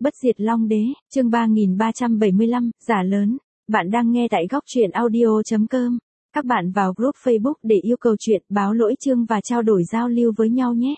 Bất diệt Long Đế, chương 3375, giả lớn. Bạn đang nghe tại góc truyện audio.com. Các bạn vào group Facebook để yêu cầu chuyện, báo lỗi chương và trao đổi giao lưu với nhau nhé.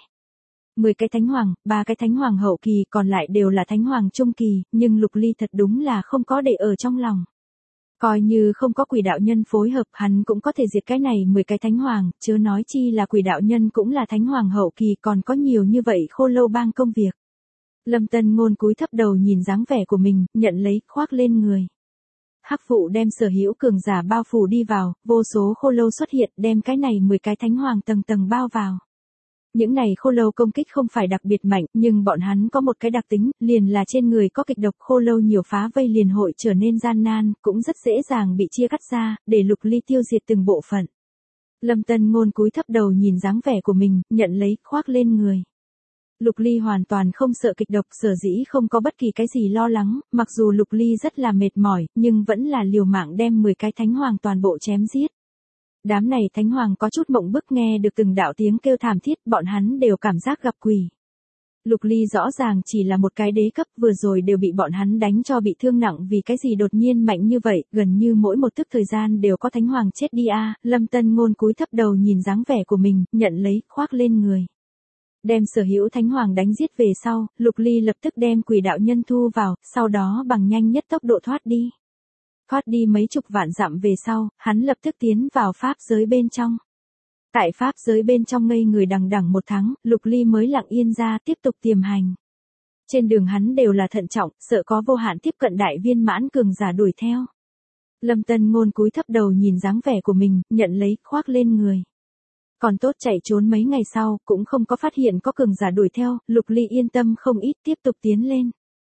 10 cái thánh hoàng, 3 cái thánh hoàng hậu kỳ còn lại đều là thánh hoàng trung kỳ, nhưng Lục Ly thật đúng là không có để ở trong lòng. Coi như không có quỷ đạo nhân phối hợp hắn cũng có thể diệt cái này 10 cái thánh hoàng, chớ nói chi là quỷ đạo nhân cũng là thánh hoàng hậu kỳ còn có nhiều như vậy khô lâu bang công việc. Lâm Tân Ngôn cúi thấp đầu nhìn dáng vẻ của mình, nhận lấy, khoác lên người. Hắc vụ đem sở hữu cường giả bao phủ đi vào, vô số khô lâu xuất hiện đem cái này 10 cái thánh hoàng tầng tầng bao vào. Những này khô lâu công kích không phải đặc biệt mạnh, nhưng bọn hắn có một cái đặc tính, liền là trên người có kịch độc khô lâu nhiều phá vây liền hội trở nên gian nan, cũng rất dễ dàng bị chia cắt ra, để Lục Ly tiêu diệt từng bộ phận. Lâm Tân Ngôn cúi thấp đầu nhìn dáng vẻ của mình, nhận lấy, khoác lên người. Lục Ly hoàn toàn không sợ kịch độc, sở dĩ không có bất kỳ cái gì lo lắng, mặc dù Lục Ly rất là mệt mỏi, nhưng vẫn là liều mạng đem 10 cái thánh hoàng toàn bộ chém giết. Đám này thánh hoàng có chút mộng bức nghe được từng đạo tiếng kêu thảm thiết, bọn hắn đều cảm giác gặp quỷ. Lục Ly rõ ràng chỉ là một cái đế cấp vừa rồi đều bị bọn hắn đánh cho bị thương nặng vì cái gì đột nhiên mạnh như vậy, gần như mỗi một tức thời gian đều có thánh hoàng chết đi a. Lâm Tân Ngôn cúi thấp đầu nhìn dáng vẻ của mình, nhận lấy, khoác lên người. Đem sở hữu thánh hoàng đánh giết về sau, Lục Ly lập tức đem quỷ đạo nhân thu vào, sau đó bằng nhanh nhất tốc độ thoát đi. Thoát đi mấy chục vạn dặm về sau, hắn lập tức tiến vào pháp giới bên trong. Tại pháp giới bên trong ngây người đằng đẵng 1 tháng, Lục Ly mới lặng yên ra tiếp tục tiềm hành. Trên đường hắn đều là thận trọng, sợ có vô hạn tiếp cận đại viên mãn cường giả đuổi theo. Lâm Tân Ngôn cúi thấp đầu nhìn dáng vẻ của mình, nhận lấy, khoác lên người. Còn tốt chạy trốn mấy ngày sau, cũng không có phát hiện có cường giả đuổi theo, Lục Ly yên tâm không ít tiếp tục tiến lên.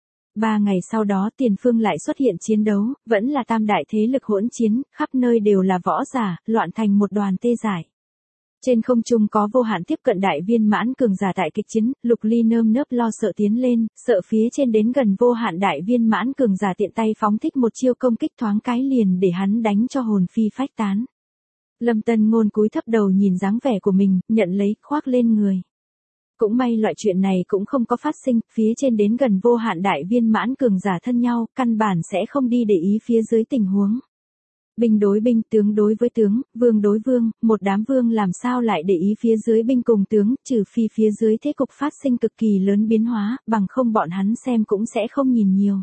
3 ngày sau đó tiền phương lại xuất hiện chiến đấu, vẫn là tam đại thế lực hỗn chiến, khắp nơi đều là võ giả, loạn thành một đoàn tê dại. Trên không trung có vô hạn tiếp cận đại viên mãn cường giả tại kịch chiến, Lục Ly nơm nớp lo sợ tiến lên, sợ phía trên đến gần vô hạn đại viên mãn cường giả tiện tay phóng thích một chiêu công kích thoáng cái liền để hắn đánh cho hồn phi phách tán. Lâm Tân Ngôn cúi thấp đầu nhìn dáng vẻ của mình, nhận lấy, khoác lên người. Cũng may loại chuyện này cũng không có phát sinh, phía trên đến gần vô hạn đại viên mãn cường giả thân nhau, căn bản sẽ không đi để ý phía dưới tình huống. Binh đối binh, tướng đối với tướng, vương đối vương, một đám vương làm sao lại để ý phía dưới binh cùng tướng, trừ phi phía dưới thế cục phát sinh cực kỳ lớn biến hóa, bằng không bọn hắn xem cũng sẽ không nhìn nhiều.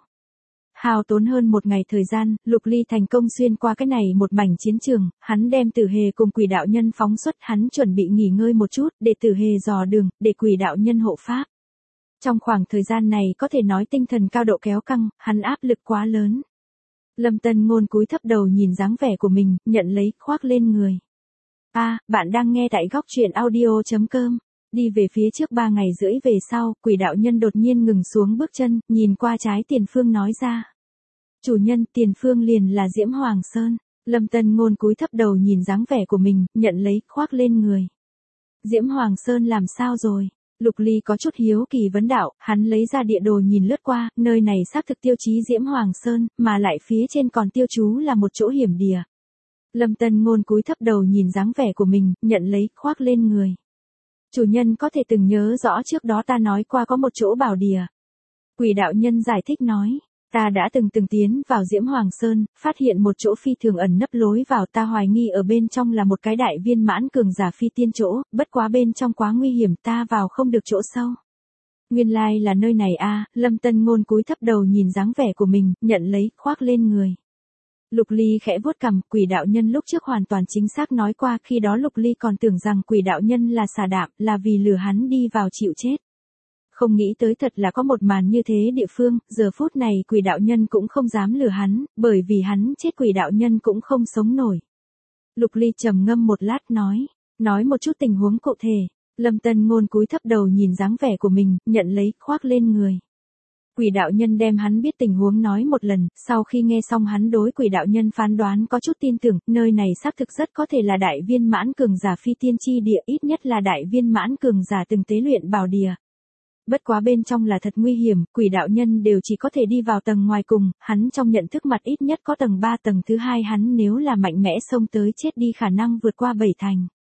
Hao tốn hơn 1 ngày thời gian, Lục Ly thành công xuyên qua cái này một mảnh chiến trường, hắn đem Tử Hề cùng quỷ đạo nhân phóng xuất, hắn chuẩn bị nghỉ ngơi một chút, để Tử Hề dò đường, để quỷ đạo nhân hộ pháp. Trong khoảng thời gian này có thể nói tinh thần cao độ kéo căng, hắn áp lực quá lớn. Lâm Tân Ngôn cúi thấp đầu nhìn dáng vẻ của mình, nhận lấy, khoác lên người. Bạn đang nghe tại góc truyện audio.com. Đi về phía trước 3 ngày rưỡi về sau, quỷ đạo nhân đột nhiên ngừng xuống bước chân, nhìn qua trái tiền phương nói ra. Chủ nhân, tiền phương liền là Diễm Hoàng Sơn. Lâm Tân Ngôn cúi thấp đầu nhìn dáng vẻ của mình, nhận lấy, khoác lên người. Diễm Hoàng Sơn làm sao rồi? Lục Ly có chút hiếu kỳ vấn đạo, hắn lấy ra địa đồ nhìn lướt qua, nơi này xác thực tiêu chí Diễm Hoàng Sơn, mà lại phía trên còn tiêu chú là một chỗ hiểm địa. Lâm Tân Ngôn cúi thấp đầu nhìn dáng vẻ của mình, nhận lấy, khoác lên người. Chủ nhân có thể từng nhớ rõ trước đó ta nói qua có một chỗ bảo địa. Quỷ đạo nhân giải thích nói, ta đã từng tiến vào Diễm Hoàng Sơn, phát hiện một chỗ phi thường ẩn nấp lối vào, ta hoài nghi ở bên trong là một cái đại viên mãn cường giả phi tiên chỗ, bất quá bên trong quá nguy hiểm, ta vào không được chỗ sâu. Nguyên lai là nơi này a. Lâm Tân Ngôn cúi thấp đầu nhìn dáng vẻ của mình, nhận lấy, khoác lên người. Lục Ly khẽ vuốt cằm, quỷ đạo nhân lúc trước hoàn toàn chính xác nói qua, khi đó Lục Ly còn tưởng rằng quỷ đạo nhân là xà đạm, là vì lừa hắn đi vào chịu chết. Không nghĩ tới thật là có một màn như thế địa phương, giờ phút này quỷ đạo nhân cũng không dám lừa hắn, bởi vì hắn chết quỷ đạo nhân cũng không sống nổi. Lục Ly trầm ngâm một lát nói một chút tình huống cụ thể. Lâm Tân Ngôn cúi thấp đầu nhìn dáng vẻ của mình, nhận lấy, khoác lên người. Quỷ đạo nhân đem hắn biết tình huống nói một lần, sau khi nghe xong hắn đối quỷ đạo nhân phán đoán có chút tin tưởng, nơi này xác thực rất có thể là đại viên mãn cường giả phi tiên chi địa, ít nhất là đại viên mãn cường giả từng tế luyện bảo địa. Bất quá bên trong là thật nguy hiểm, quỷ đạo nhân đều chỉ có thể đi vào tầng ngoài cùng, hắn trong nhận thức mặt ít nhất có tầng 3, tầng thứ 2 hắn nếu là mạnh mẽ xông tới chết đi khả năng vượt qua 7 thành.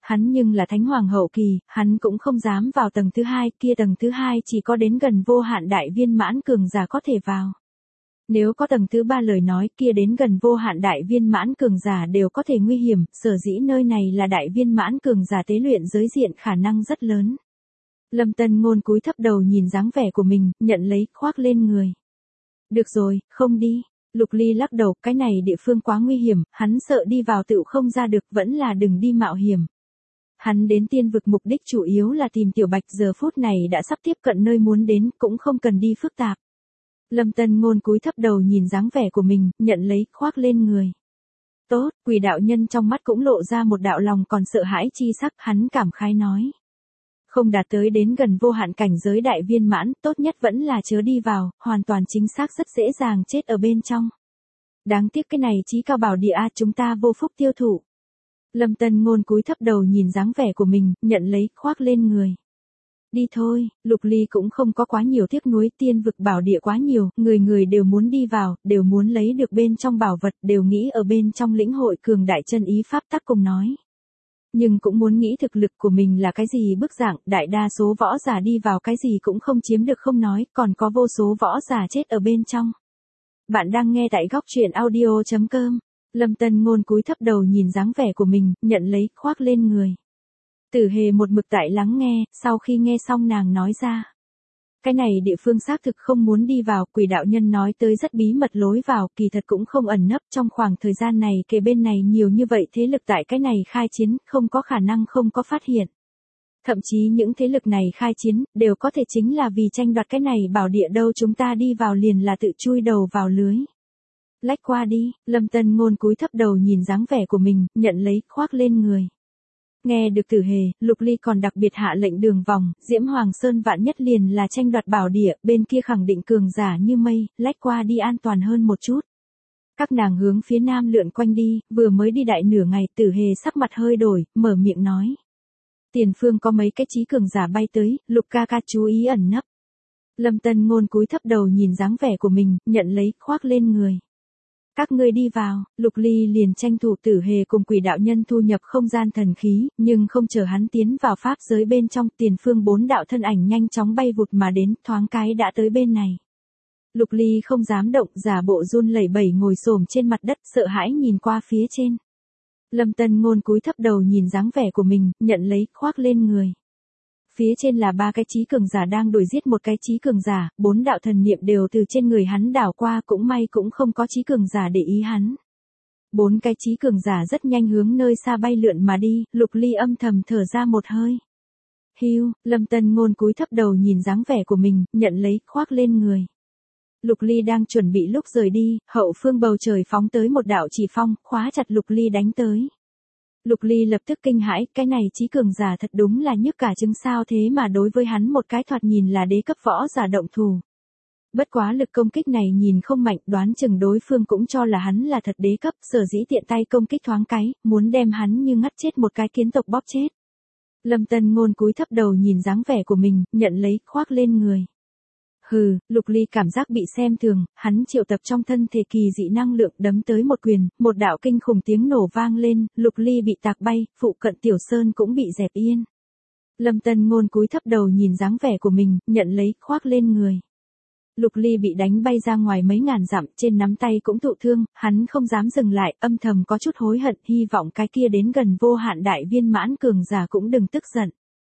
Hắn nhưng là thánh hoàng hậu kỳ, hắn cũng không dám vào tầng thứ hai, kia tầng thứ hai chỉ có đến gần vô hạn đại viên mãn cường giả có thể vào. Nếu có tầng thứ ba lời nói kia đến gần vô hạn đại viên mãn cường giả đều có thể nguy hiểm, sở dĩ nơi này là đại viên mãn cường giả tế luyện giới diện khả năng rất lớn. Lâm Tân Ngôn cúi thấp đầu nhìn dáng vẻ của mình, nhận lấy, khoác lên người. Được rồi, không đi. Lục Ly lắc đầu, cái này địa phương quá nguy hiểm, hắn sợ đi vào tựu không ra được, vẫn là đừng đi mạo hiểm. Hắn đến tiên vực mục đích chủ yếu là tìm Tiểu Bạch, giờ phút này đã sắp tiếp cận nơi muốn đến, cũng không cần đi phức tạp. Lâm Tân Ngôn cúi thấp đầu nhìn dáng vẻ của mình, nhận lấy, khoác lên người. Tốt, Quỷ đạo nhân trong mắt cũng lộ ra một đạo lòng còn sợ hãi chi sắc, hắn cảm khái nói. Không đạt tới đến gần vô hạn cảnh giới đại viên mãn, tốt nhất vẫn là chớ đi vào, hoàn toàn chính xác rất dễ dàng chết ở bên trong. Đáng tiếc cái này chí cao bảo địa chúng ta vô phúc tiêu thụ. Lâm Tân Ngôn cúi thấp đầu nhìn dáng vẻ của mình, nhận lấy, khoác lên người. Đi thôi, Lục Ly cũng không có quá nhiều tiếc nuối, tiên vực bảo địa quá nhiều, người người đều muốn đi vào, đều muốn lấy được bên trong bảo vật, đều nghĩ ở bên trong lĩnh hội cường đại chân ý pháp tắc cùng nói. Nhưng cũng muốn nghĩ thực lực của mình là cái gì bức dạng, đại đa số võ giả đi vào cái gì cũng không chiếm được không nói, còn có vô số võ giả chết ở bên trong. Bạn đang nghe tại góc truyện audio.com. Lâm Tân Ngôn cúi thấp đầu nhìn dáng vẻ của mình, nhận lấy, khoác lên người. Tử Hề một mực tại lắng nghe, sau khi nghe xong nàng nói ra. Cái này địa phương xác thực không muốn đi vào, Quỷ đạo nhân nói tới rất bí mật lối vào, kỳ thật cũng không ẩn nấp, trong khoảng thời gian này kề bên này nhiều như vậy thế lực tại cái này khai chiến, không có khả năng không có phát hiện. Thậm chí những thế lực này khai chiến, đều có thể chính là vì tranh đoạt cái này bảo địa đâu, chúng ta đi vào liền là tự chui đầu vào lưới. Lách qua đi, Lâm Tân Ngôn cúi thấp đầu nhìn dáng vẻ của mình, nhận lấy, khoác lên người. Nghe được Tử Hề, Lục Ly còn đặc biệt hạ lệnh đường vòng, Diễm Hoàng Sơn vạn nhất liền là tranh đoạt bảo địa, bên kia khẳng định cường giả như mây, lách qua đi an toàn hơn một chút. Các nàng hướng phía nam lượn quanh đi, vừa mới đi đại nửa ngày, Tử Hề sắc mặt hơi đổi, mở miệng nói. Tiền phương có mấy cái chí cường giả bay tới, Lục ca ca chú ý ẩn nấp. Lâm Tân Ngôn cúi thấp đầu nhìn dáng vẻ của mình, nhận lấy, khoác lên người. Các ngươi đi vào, Lục Ly liền tranh thủ Tử Hề cùng Quỷ đạo nhân thu nhập không gian thần khí, nhưng không chờ hắn tiến vào pháp giới bên trong, tiền phương 4 đạo thân ảnh nhanh chóng bay vụt mà đến, thoáng cái đã tới bên này. Lục Ly không dám động, giả bộ run lẩy bẩy ngồi xổm trên mặt đất, sợ hãi nhìn qua phía trên. Lâm Tân Ngôn cúi thấp đầu nhìn dáng vẻ của mình, nhận lấy, khoác lên người. Phía trên là 3 cái chí cường giả đang đuổi giết một cái chí cường giả, 4 đạo thần niệm đều từ trên người hắn đảo qua, cũng may cũng không có chí cường giả để ý hắn. 4 cái chí cường giả rất nhanh hướng nơi xa bay lượn mà đi, Lục Ly âm thầm thở ra một hơi. Hiu, Lâm Tân Ngôn cúi thấp đầu nhìn dáng vẻ của mình, nhận lấy, khoác lên người. Lục Ly đang chuẩn bị lúc rời đi, hậu phương bầu trời phóng tới một đạo chỉ phong, khóa chặt Lục Ly đánh tới. Lục Ly lập tức kinh hãi, cái này chí cường giả thật đúng là nhức cả trứng sao thế mà đối với hắn một cái thoạt nhìn là đế cấp võ giả động thủ. Bất quá lực công kích này nhìn không mạnh, đoán chừng đối phương cũng cho là hắn là thật đế cấp, sở dĩ tiện tay công kích thoáng cái, muốn đem hắn như ngắt chết một cái kiến tộc bóp chết. Lâm Tân Ngôn cúi thấp đầu nhìn dáng vẻ của mình, nhận lấy, khoác lên người. Hừ, Lục Ly cảm giác bị xem thường, hắn triệu tập trong thân thể kỳ dị năng lượng đấm tới một quyền, một đạo kinh khủng tiếng nổ vang lên, Lục Ly bị tạc bay, phụ cận Tiểu Sơn cũng bị dẹp yên. Lâm Tân Ngôn cúi thấp đầu nhìn dáng vẻ của mình, nhận lấy, khoác lên người. Lục Ly bị đánh bay ra ngoài mấy ngàn dặm, trên nắm tay cũng thụ thương, hắn không dám dừng lại, âm thầm có chút hối hận, hy vọng cái kia đến gần vô hạn đại viên mãn cường giả cũng đừng tức giận.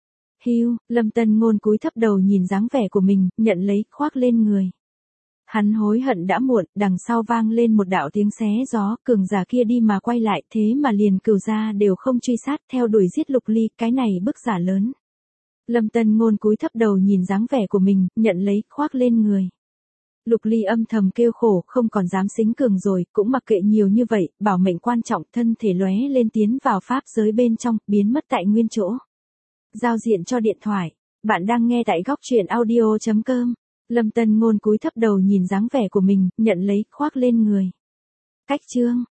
Hiu, Lâm Tân Ngôn cúi thấp đầu nhìn dáng vẻ của mình, nhận lấy, khoác lên người. Hắn hối hận đã muộn, đằng sau vang lên một đạo tiếng xé gió, cường giả kia đi mà quay lại, thế mà liền cừu gia đều không truy sát, theo đuổi giết Lục Ly, cái này bức giả lớn. Lâm Tân Ngôn cúi thấp đầu nhìn dáng vẻ của mình, nhận lấy, khoác lên người. Lục Ly âm thầm kêu khổ, không còn dám xính cường rồi, cũng mặc kệ nhiều như vậy, bảo mệnh quan trọng, thân thể lóe lên tiến vào pháp giới bên trong, biến mất tại nguyên chỗ. Giao diện cho điện thoại. Bạn đang nghe tại góc truyện audio.com. Lâm Tân Ngôn cúi thấp đầu nhìn dáng vẻ của mình, nhận lấy, khoác lên người. Cách chương.